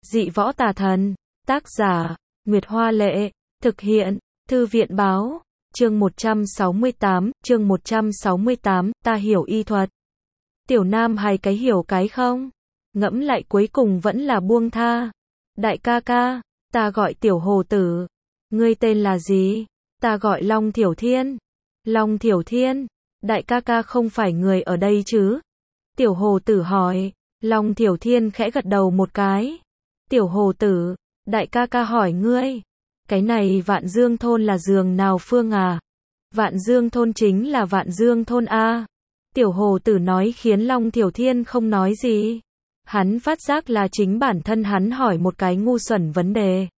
Dị võ tà thần. Tác giả, Nguyệt Hoa Lệ. Thực hiện, Thư viện Báo. Chương 168, ta hiểu y thuật. Tiểu Nam hay cái hiểu cái không? Ngẫm lại cuối cùng vẫn là buông tha. Đại ca ca, ta gọi Tiểu Hồ Tử. Ngươi tên là gì? Ta gọi Long Thiểu Thiên. Long Thiểu Thiên, đại ca ca không phải người ở đây chứ? Tiểu Hồ Tử hỏi. Long Thiểu Thiên khẽ gật đầu một cái. Tiểu Hồ Tử, đại ca ca hỏi ngươi. Cái này Vạn Dương thôn là giường nào phương à? Vạn Dương thôn chính là Vạn Dương thôn a. Tiểu Hồ Tử nói khiến Long Thiểu Thiên không nói gì. Hắn phát giác là chính bản thân hắn hỏi một cái ngu xuẩn vấn đề.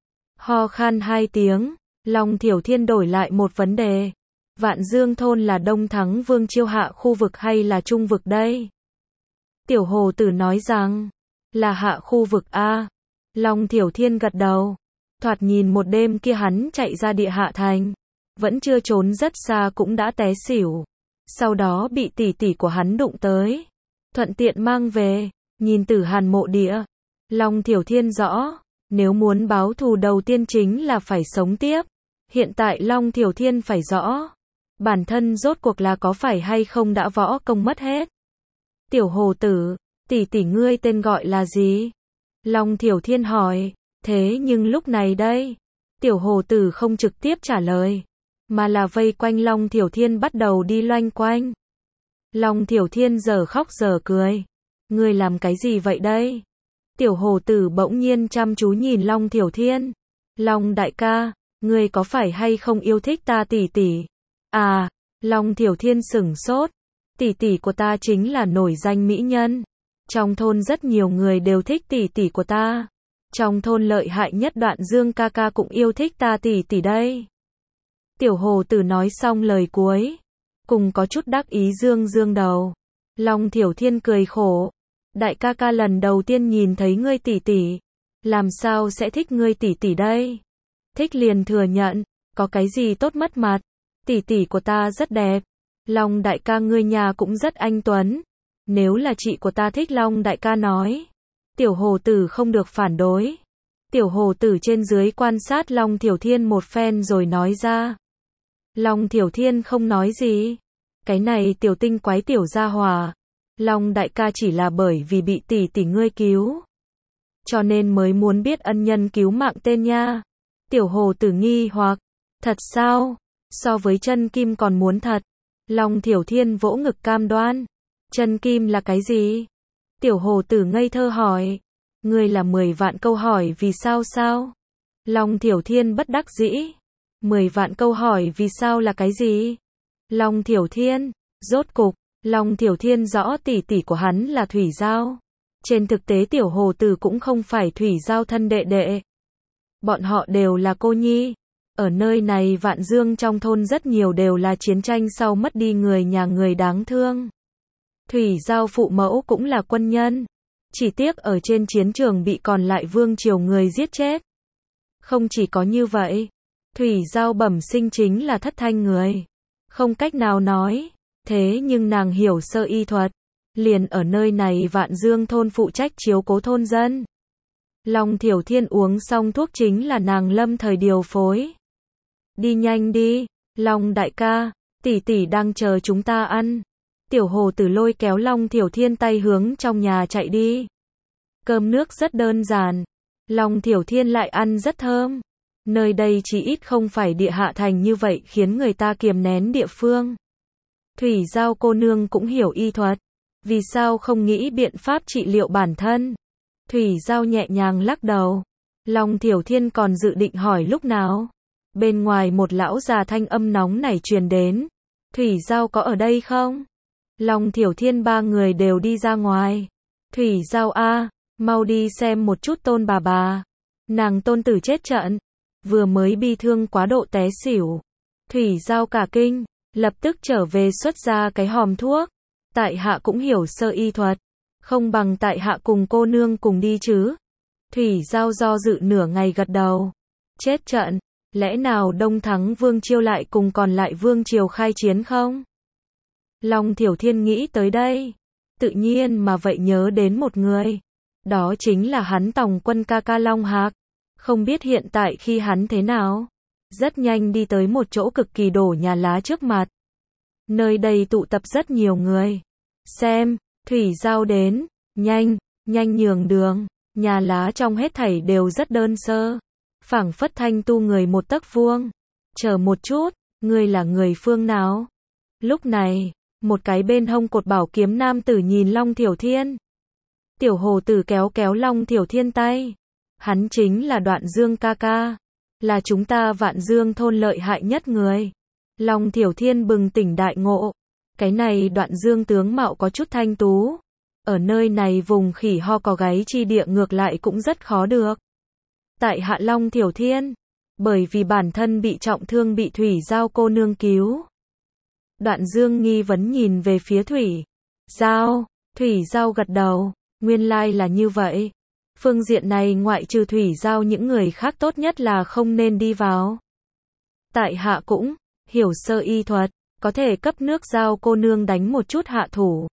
Ho khan 2 tiếng, Long Thiểu Thiên đổi lại một vấn đề. Vạn Dương thôn là Đông Thắng Vương Chiêu hạ khu vực hay là trung vực đây? Tiểu Hồ Tử nói rằng, là hạ khu vực a. Long Thiểu Thiên gật đầu. Thoạt nhìn một đêm kia hắn chạy ra địa hạ thành, vẫn chưa trốn rất xa cũng đã té xỉu. Sau đó bị tỷ tỷ của hắn đụng tới, thuận tiện mang về, nhìn Tử Hàn mộ địa. Long Thiểu Thiên rõ, nếu muốn báo thù đầu tiên chính là phải sống tiếp. Hiện tại Long Thiểu Thiên phải rõ, bản thân rốt cuộc là có phải hay không đã võ công mất hết. Tiểu Hồ Tử, tỷ tỷ ngươi tên gọi là gì? Long Thiểu Thiên hỏi. Thế nhưng lúc này đây, Tiểu Hồ Tử không trực tiếp trả lời, mà là vây quanh Long Thiểu Thiên bắt đầu đi loanh quanh. Long Thiểu Thiên giờ khóc giờ cười. Ngươi làm cái gì vậy đây? Tiểu Hồ Tử bỗng nhiên chăm chú nhìn Long Thiểu Thiên. Long đại ca, ngươi có phải hay không yêu thích ta tỷ tỷ? À, Long Thiểu Thiên sửng sốt. Tỷ tỷ của ta chính là nổi danh mỹ nhân. Trong thôn rất nhiều người đều thích tỷ tỷ của ta. Trong thôn lợi hại nhất Đoạn Dương ca ca cũng yêu thích ta tỷ tỷ đây. Tiểu Hồ Tử nói xong lời cuối, cùng có chút đắc ý dương dương đầu. Long Thiểu Thiên cười khổ. Đại ca ca lần đầu tiên nhìn thấy ngươi tỷ tỷ, làm sao sẽ thích ngươi tỷ tỷ đây? Thích liền thừa nhận, có cái gì tốt mất mặt? Tỷ tỷ của ta rất đẹp. Long đại ca ngươi nhà cũng rất anh tuấn. Nếu là chị của ta thích Long đại ca nói. Tiểu Hồ Tử không được phản đối. Tiểu Hồ Tử trên dưới quan sát Long Thiểu Thiên một phen rồi nói ra. Long Thiểu Thiên không nói gì. Cái này tiểu tinh quái tiểu gia hỏa. Long đại ca chỉ là bởi vì bị tỷ tỷ ngươi cứu, cho nên mới muốn biết ân nhân cứu mạng tên nha. Tiểu Hồ Tử nghi hoặc. Thật sao? So với chân kim còn muốn thật. Long Thiểu Thiên vỗ ngực cam đoan. Chân kim là cái gì? Tiểu Hồ Tử ngây thơ hỏi. Ngươi là 10 vạn câu hỏi vì sao sao? Long Thiểu Thiên bất đắc dĩ. 10 vạn câu hỏi vì sao là cái gì? Long Thiểu Thiên, rốt cục, Long Thiểu Thiên rõ tỷ tỷ của hắn là Thủy Giao. Trên thực tế Tiểu Hồ Tử cũng không phải Thủy Giao thân đệ đệ. Bọn họ đều là cô nhi. Ở nơi này Vạn Dương trong thôn rất nhiều đều là chiến tranh sau mất đi người nhà người đáng thương. Thủy Giao phụ mẫu cũng là quân nhân. Chỉ tiếc ở trên chiến trường bị còn lại vương triều người giết chết. Không chỉ có như vậy, Thủy Giao bẩm sinh chính là thất thanh người. Không cách nào nói, thế nhưng nàng hiểu sơ y thuật. Liền ở nơi này Vạn Dương thôn phụ trách chiếu cố thôn dân. Long Thiểu Thiên uống xong thuốc chính là nàng lâm thời điều phối. Đi nhanh đi, Long đại ca, tỷ tỷ đang chờ chúng ta ăn. Tiểu Hồ Tử lôi kéo Long Thiểu Thiên tay hướng trong nhà chạy đi. Cơm nước rất đơn giản. Long Thiểu Thiên lại ăn rất thơm. Nơi đây chỉ ít không phải địa hạ thành như vậy khiến người ta kiềm nén địa phương. Thủy Giao cô nương cũng hiểu y thuật. Vì sao không nghĩ biện pháp trị liệu bản thân? Thủy Giao nhẹ nhàng lắc đầu. Long Thiểu Thiên còn dự định hỏi lúc nào. Bên ngoài một lão già thanh âm nóng nảy truyền đến. Thủy Giao có ở đây không? Long Thiểu Thiên ba người đều đi ra ngoài. Thủy Giao a, mau đi xem một chút tôn bà. Nàng tôn tử chết trận. Vừa mới bi thương quá độ té xỉu. Thủy Giao cả kinh, lập tức trở về xuất ra cái hòm thuốc. Tại hạ cũng hiểu sơ y thuật. Không bằng tại hạ cùng cô nương cùng đi chứ. Thủy Giao do dự nửa ngày gật đầu. Chết trận, lẽ nào Đông Thắng Vương Chiêu lại cùng còn lại Vương Triều khai chiến không? Long Thiểu Thiên nghĩ tới đây. Tự nhiên mà vậy nhớ đến một người. Đó chính là hắn Tòng Quân ca ca Long Hạc. Không biết hiện tại khi hắn thế nào. Rất nhanh đi tới một chỗ cực kỳ đổ nhà lá trước mặt. Nơi đây tụ tập rất nhiều người. Xem, Thủy Giao đến, nhanh, nhanh nhường đường. Nhà lá trong hết thảy đều rất đơn sơ. Phảng phất thanh tu người một tấc vuông. Chờ một chút, ngươi là người phương nào? Lúc này, một cái bên hông cột bảo kiếm nam tử nhìn Long Thiểu Thiên. Tiểu hồ tử kéo kéo Long Thiểu Thiên tay. Hắn chính là Đoạn Dương ca ca. Là chúng ta Vạn Dương thôn lợi hại nhất người. Long Thiểu Thiên bừng tỉnh đại ngộ. Cái này Đoạn Dương tướng mạo có chút thanh tú. Ở nơi này vùng khỉ ho có gáy chi địa ngược lại cũng rất khó được. Tại hạ Long Thiểu Thiên. Bởi vì bản thân bị trọng thương bị Thủy Giao cô nương cứu. Đoạn Dương nghi vấn nhìn về phía Thủy Giao. Thủy Giao gật đầu. Nguyên lai là như vậy. Phương diện này ngoại trừ Thủy Giao những người khác tốt nhất là không nên đi vào. Tại hạ cũng hiểu sơ y thuật, có thể cấp nước Giao cô nương đánh một chút hạ thủ.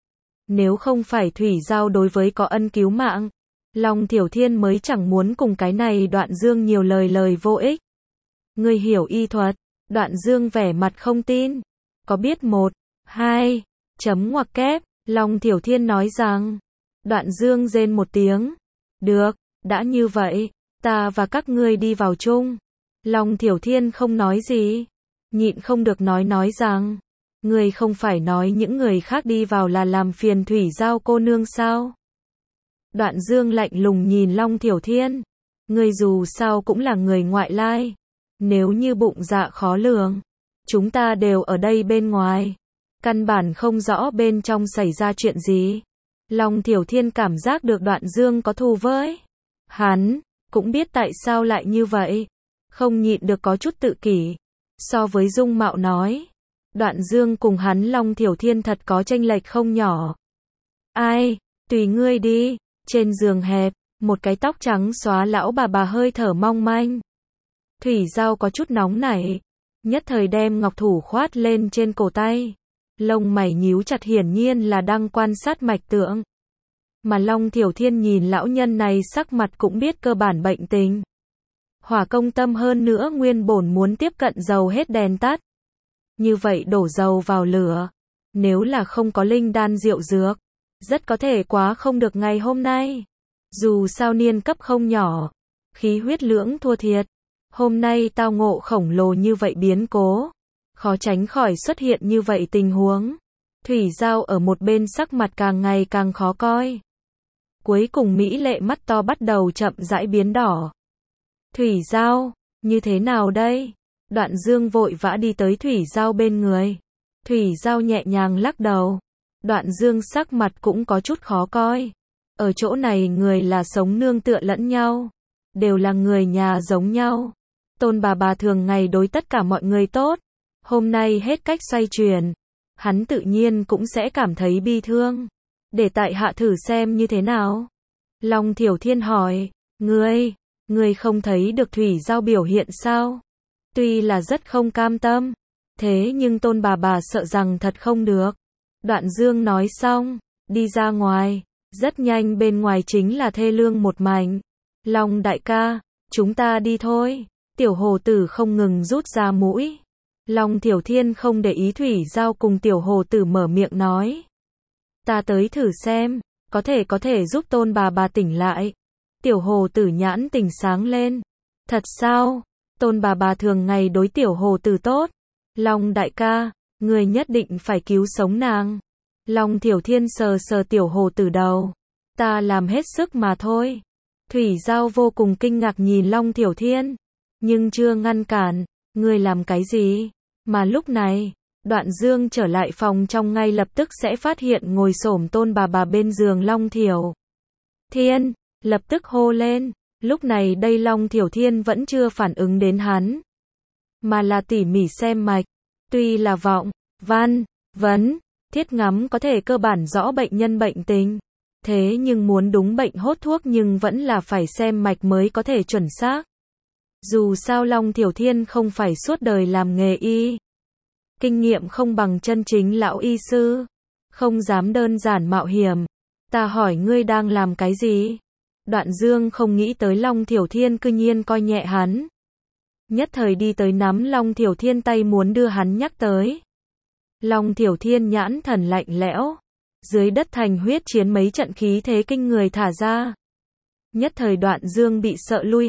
Nếu không phải Thủy Giao đối với có ân cứu mạng, Long Thiểu Thiên mới chẳng muốn cùng cái này Đoạn Dương nhiều lời vô ích. Ngươi hiểu y thuật? Đoạn Dương vẻ mặt không tin. Có biết 1, 2, chấm ngoặc kép, Long Thiểu Thiên nói rằng. Đoạn Dương rên một tiếng. Được, đã như vậy, ta và các ngươi đi vào chung. Long Thiểu Thiên không nói gì. Nhịn không được nói rằng. Ngươi không phải nói những người khác đi vào là làm phiền Thủy Giao cô nương sao? Đoạn Dương lạnh lùng nhìn Long Thiểu Thiên. Ngươi dù sao cũng là người ngoại lai. Nếu như bụng dạ khó lường. Chúng ta đều ở đây bên ngoài. Căn bản không rõ bên trong xảy ra chuyện gì. Long Thiểu Thiên cảm giác được Đoạn Dương có thù với hắn. Cũng biết tại sao lại như vậy. Không nhịn được có chút tự kỷ. So với dung mạo nói. Đoạn Dương cùng hắn Long Thiểu Thiên thật có chênh lệch không nhỏ. Ai, tùy ngươi đi. Trên giường hẹp, một cái tóc trắng xóa lão bà hơi thở mong manh. Thủy Giao có chút nóng nảy. Nhất thời đem ngọc thủ khoát lên trên cổ tay. Lông mày nhíu chặt hiển nhiên là đang quan sát mạch tượng. Mà Long Thiểu Thiên nhìn lão nhân này sắc mặt cũng biết cơ bản bệnh tình. Hỏa công tâm hơn nữa nguyên bổn muốn tiếp cận dầu hết đèn tắt. Như vậy đổ dầu vào lửa. Nếu là không có linh đan rượu dược. Rất có thể quá không được ngày hôm nay. Dù sao niên cấp không nhỏ. Khí huyết lưỡng thua thiệt. Hôm nay tao ngộ khổng lồ như vậy biến cố. Khó tránh khỏi xuất hiện như vậy tình huống. Thủy Giao ở một bên sắc mặt càng ngày càng khó coi. Cuối cùng mỹ lệ mắt to bắt đầu chậm rãi biến đỏ. Thủy Giao, như thế nào đây? Đoạn Dương vội vã đi tới Thủy Giao bên người. Thủy Giao nhẹ nhàng lắc đầu. Đoạn Dương sắc mặt cũng có chút khó coi. Ở chỗ này người là sống nương tựa lẫn nhau. Đều là người nhà giống nhau. Tôn bà thường ngày đối tất cả mọi người tốt. Hôm nay hết cách xoay chuyển. Hắn tự nhiên cũng sẽ cảm thấy bi thương. Để tại hạ thử xem như thế nào. Long Thiểu Thiên hỏi. Ngươi không thấy được Thủy Giao biểu hiện sao? Tuy là rất không cam tâm. Thế nhưng Tôn bà sợ rằng thật không được. Đoạn Dương nói xong. Đi ra ngoài. Rất nhanh bên ngoài chính là thê lương một mảnh. Long đại ca. Chúng ta đi thôi. Tiểu hồ tử không ngừng rút ra mũi. Long Thiểu Thiên không để ý Thủy Giao cùng tiểu hồ tử mở miệng nói. Ta tới thử xem. Có thể giúp Tôn bà tỉnh lại. Tiểu hồ tử nhãn tỉnh sáng lên. Thật sao? Tôn bà thường ngày đối tiểu hồ tử tốt. Long đại ca, người nhất định phải cứu sống nàng. Long Thiểu Thiên sờ sờ tiểu hồ tử đầu. Ta làm hết sức mà thôi. Thủy Giao vô cùng kinh ngạc nhìn Long Thiểu Thiên. Nhưng chưa ngăn cản. Ngươi làm cái gì? Mà lúc này, Đoạn Dương trở lại phòng trong ngay lập tức sẽ phát hiện ngồi xổm Tôn bà bên giường Long Thiểu Thiên. Lập tức hô lên. Lúc này đây Long Thiểu Thiên vẫn chưa phản ứng đến hắn. Mà là tỉ mỉ xem mạch. Tuy là vọng, văn, vấn, thiết ngắm có thể cơ bản rõ bệnh nhân bệnh tình. Thế nhưng muốn đúng bệnh hốt thuốc nhưng vẫn là phải xem mạch mới có thể chuẩn xác. Dù sao Long Thiểu Thiên không phải suốt đời làm nghề y. Kinh nghiệm không bằng chân chính lão y sư. Không dám đơn giản mạo hiểm. Ta hỏi ngươi đang làm cái gì? Đoạn Dương không nghĩ tới Long Thiểu Thiên cư nhiên coi nhẹ hắn. Nhất thời đi tới nắm Long Thiểu Thiên tay muốn đưa hắn nhắc tới. Long Thiểu Thiên nhãn thần lạnh lẽo. Dưới đất thành huyết chiến mấy trận khí thế kinh người thả ra. Nhất thời Đoạn Dương bị sợ lui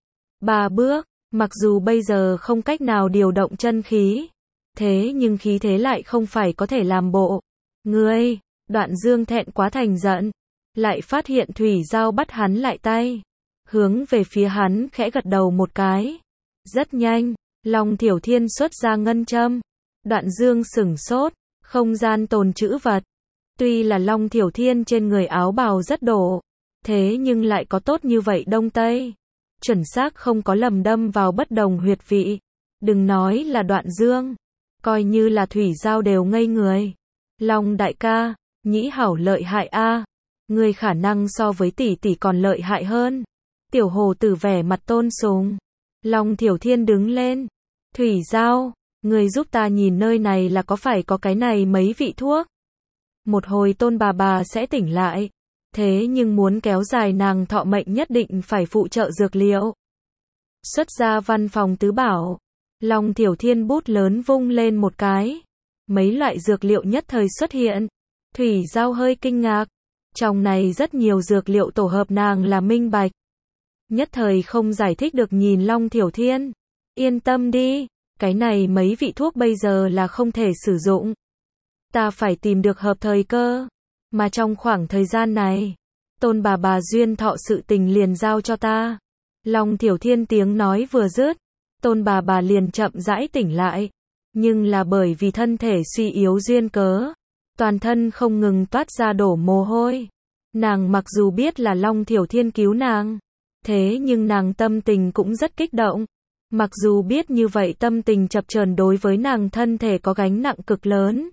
2-3 bước. Mặc dù bây giờ không cách nào điều động chân khí. Thế nhưng khí thế lại không phải có thể làm bộ. Ngươi, Đoạn Dương thẹn quá thành giận. Lại phát hiện Thủy Giao bắt hắn lại tay. Hướng về phía hắn khẽ gật đầu một cái. Rất nhanh, Long Thiểu Thiên xuất ra ngân châm. Đoạn Dương sửng sốt, không gian tồn trữ vật. Tuy là Long Thiểu Thiên trên người áo bào rất đổ. Thế nhưng lại có tốt như vậy đông tây. Chuẩn xác không có lầm đâm vào bất đồng huyệt vị. Đừng nói là Đoạn Dương. Coi như là Thủy Giao đều ngây người. Long đại ca, nhĩ hảo lợi hại a. Ngươi khả năng so với tỷ tỷ còn lợi hại hơn. Tiểu hồ tử vẻ mặt tôn sùng. Long Thiểu Thiên đứng lên. Thủy Giao, ngươi giúp ta nhìn nơi này là có phải có cái này mấy vị thuốc. Một hồi Tôn bà sẽ tỉnh lại. Thế nhưng muốn kéo dài nàng thọ mệnh nhất định phải phụ trợ dược liệu. Xuất ra văn phòng tứ bảo. Long Thiểu Thiên bút lớn vung lên một cái. Mấy loại dược liệu nhất thời xuất hiện. Thủy Giao hơi kinh ngạc. Trong này rất nhiều dược liệu tổ hợp nàng là minh bạch. Nhất thời không giải thích được nhìn Long Thiểu Thiên. Yên tâm đi, cái này mấy vị thuốc bây giờ là không thể sử dụng. Ta phải tìm được hợp thời cơ. Mà trong khoảng thời gian này, Tôn bà duyên thọ sự tình liền giao cho ta. Long Thiểu Thiên tiếng nói vừa dứt, Tôn bà liền chậm rãi tỉnh lại. Nhưng là bởi vì thân thể suy yếu duyên cớ. Toàn thân không ngừng toát ra đổ mồ hôi. Nàng mặc dù biết là Long Thiểu Thiên cứu nàng. Thế nhưng nàng tâm tình cũng rất kích động. Mặc dù biết như vậy tâm tình chập chờn đối với nàng thân thể có gánh nặng cực lớn.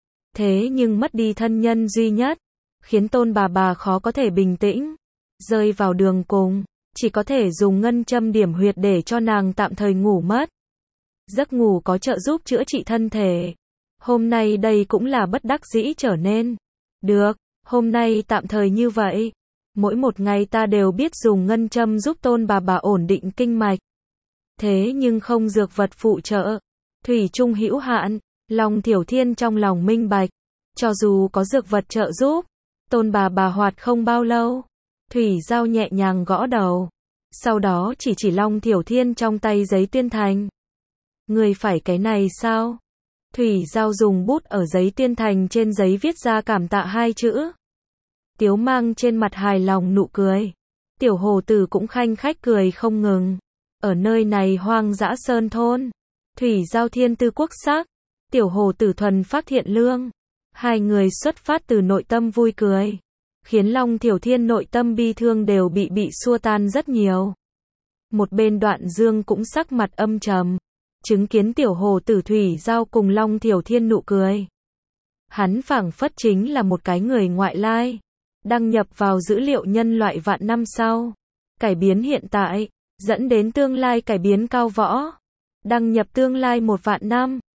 Thế nhưng mất đi thân nhân duy nhất. Khiến Tôn bà khó có thể bình tĩnh. Rơi vào đường cùng. Chỉ có thể dùng ngân châm điểm huyệt để cho nàng tạm thời ngủ mất. Giấc ngủ có trợ giúp chữa trị thân thể. Hôm nay đây cũng là bất đắc dĩ trở nên. Được, hôm nay tạm thời như vậy. Mỗi một ngày ta đều biết dùng ngân châm giúp Tôn bà ổn định kinh mạch. Thế nhưng không dược vật phụ trợ. Thủy chung hữu hạn. Long Thiểu Thiên trong lòng minh bạch. Cho dù có dược vật trợ giúp. Tôn bà hoạt không bao lâu. Thủy Giao nhẹ nhàng gõ đầu. Sau đó chỉ Long Thiểu Thiên trong tay giấy tuyên thành. Người phải cái này sao? Thủy Giao dùng bút ở giấy tuyên thành trên giấy viết ra cảm tạ 2 chữ. Tiếu mang trên mặt hài lòng nụ cười. Tiểu hồ tử cũng khanh khách cười không ngừng. Ở nơi này hoang dã sơn thôn. Thủy Giao thiên tư quốc sắc. Tiểu hồ tử thuần phác thiện lương. Hai người xuất phát từ nội tâm vui cười. Khiến Long Thiểu Thiên nội tâm bi thương đều bị xua tan rất nhiều. Một bên Đoạn Dương cũng sắc mặt âm trầm. Chứng kiến tiểu hồ tử Thủy Giao cùng Long Thiểu Thiên nụ cười. Hắn phảng phất chính là một cái người ngoại lai. Đăng nhập vào dữ liệu nhân loại vạn năm sau. Cải biến hiện tại. Dẫn đến tương lai cải biến cao võ. Đăng nhập tương lai 1 vạn năm.